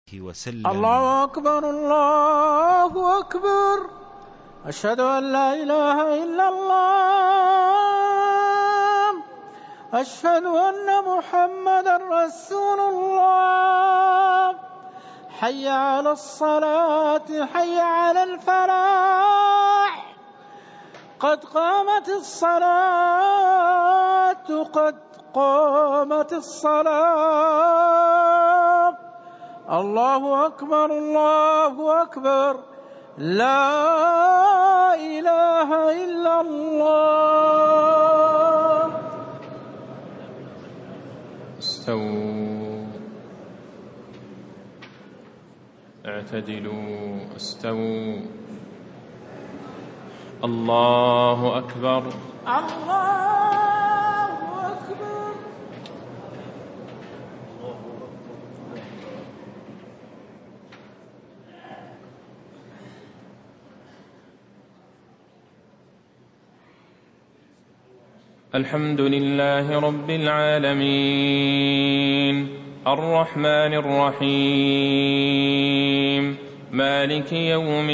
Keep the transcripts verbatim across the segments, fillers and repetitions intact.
وسلم. الله أكبر الله أكبر، أشهد أن لا إله إلا الله، أشهد أن محمدا رسول الله. حي على الصلاة، حي على الفلاح، قد قامت الصلاة، قد قامت الصلاة. الله أكبر الله أكبر، لا إله إلا الله. استووا، اعتدلوا، استووا. الله أكبر الله أكبر. الحمد لله رب العالمين، الرحمن الرحيم، مالك يوم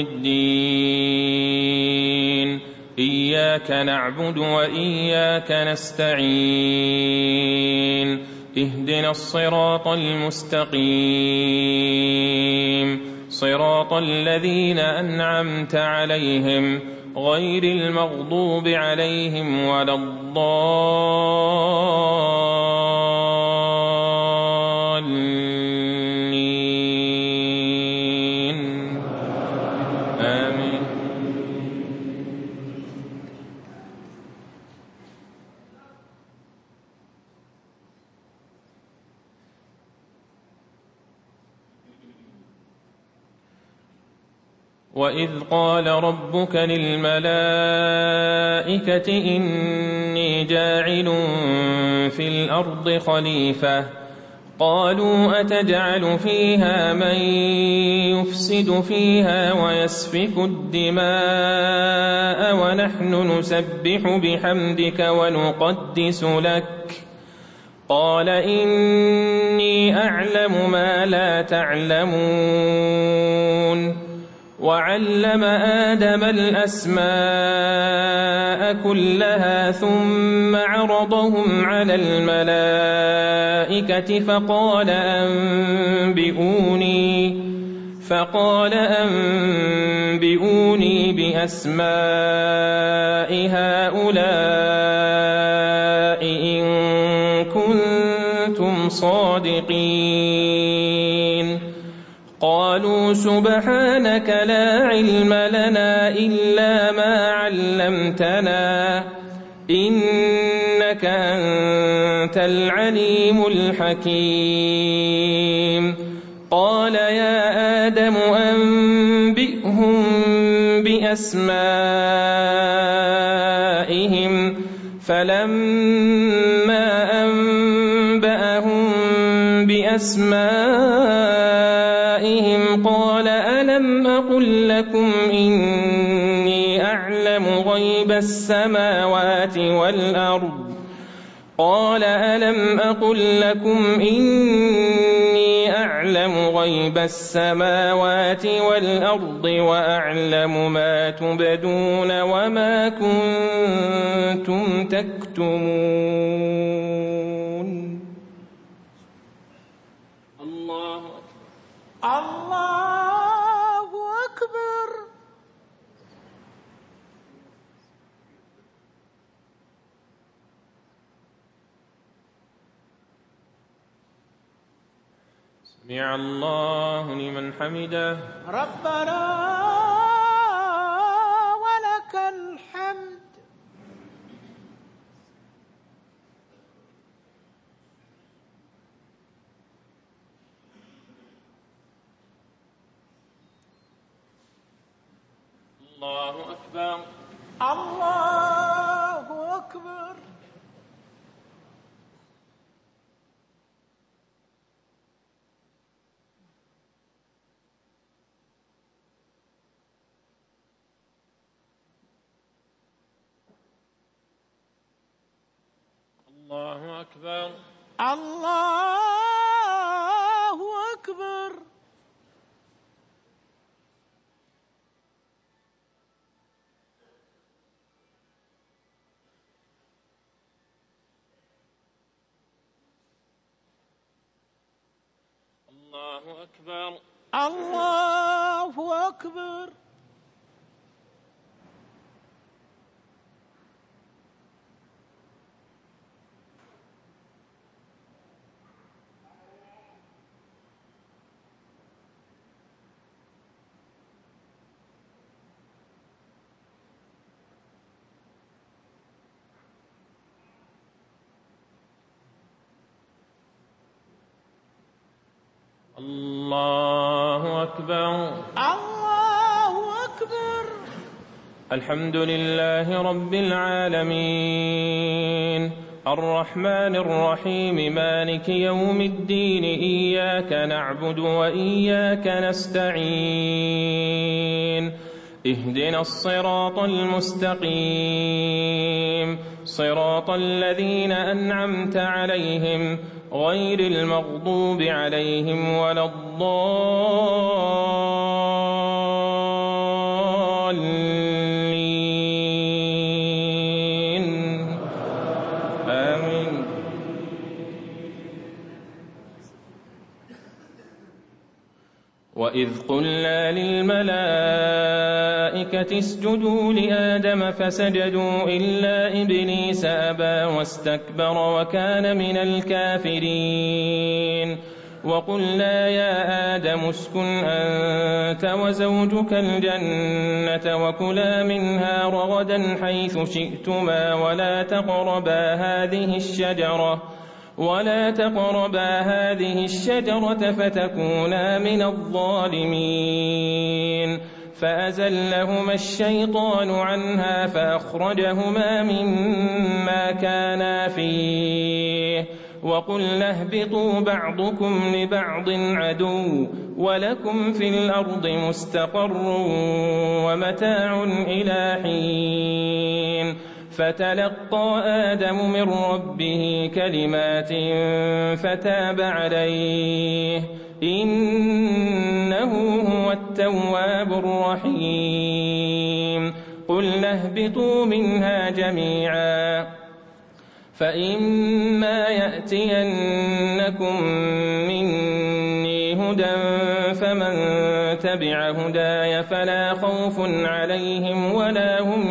الدين. إياك نعبد وإياك نستعين، اهدنا الصراط المستقيم، صراط الذين أنعمت عليهم غير المغضوب عليهم ولا الضالين، آمين. وإذ قال ربك للملائكة إني جاعل في الأرض خليفة، قالوا أتجعل فيها من يفسد فيها ويسفك الدماء ونحن نسبح بحمدك ونقدس لك، قال إني أعلم ما لا تعلمون. وعلم آدم الأسماء كلها ثم عرضهم على الملائكة فقال أنبئوني فقال أنبئوني بأسماء هؤلاء إن كنتم صادقين. قالوا سبحانك لا علم لنا إلا ما علمتنا إنك أنت العليم الحكيم. قال يا آدم أنبئهم بأسمائهم، فلما أنبأهم بأسمائهم قال ألم أقل لكم إني أعلم غيب السماوات والأرض قال ألم أقل لكم إني أعلم غيب السماوات والأرض وأعلم ما تبدون وما كنتم تكتمون. الله الله أكبر. سمع الله لمن حمده. ربنا ولك الحمد. الله أكبر الله أكبر. الله أكبر الله أكبر. الله أكبر. الله أكبر. الله أكبر. الله أكبر. الحمد لله رب العالمين الرحمن الرحيم مالك يوم الدين إياك نعبد وإياك نستعين اهدنا الصراط المستقيم صراط الذين أنعمت عليهم غير المغضوب عليهم ولا الضالين آمين. وإذ قلنا للملائكة اسجدوا لآدم فسجدوا إلا إبليس أبى واستكبر وكان من الكافرين وقلنا يا آدم اسكن أنت وزوجك الجنة وكلا منها رغدا حيث شئتما ولا تقربا هذه الشجرة ولا تقربا هذه الشجرة فتكونا من الظالمين فأزلهما الشيطان عنها فأخرجهما مما كانا فيه وقلنا اهبطوا بعضكم لبعض عدو ولكم في الأرض مستقر ومتاع إلى حين فتلقى آدم من ربه كلمات فتاب عليه إنه هو التواب الرحيم قلنا اهبطوا منها جميعا فإما يأتينكم مني هدى فمن تبع هداي فلا خوف عليهم ولا هم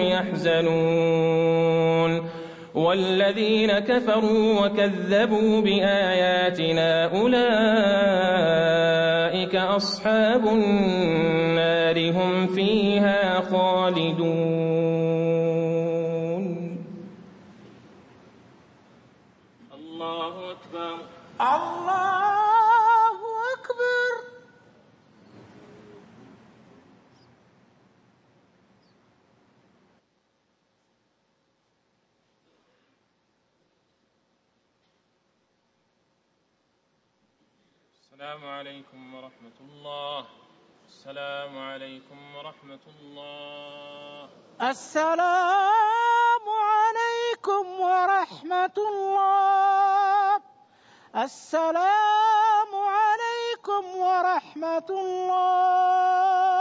يحزنون والذين كفروا وكذبوا بآياتنا أولئك أصحاب النار هم فيها خالدون. الله أكبر. الله أكبر. السلام عليكم ورحمة الله. السلام عليكم ورحمة الله. السلام عليكم ورحمة الله. السلام عليكم ورحمة الله.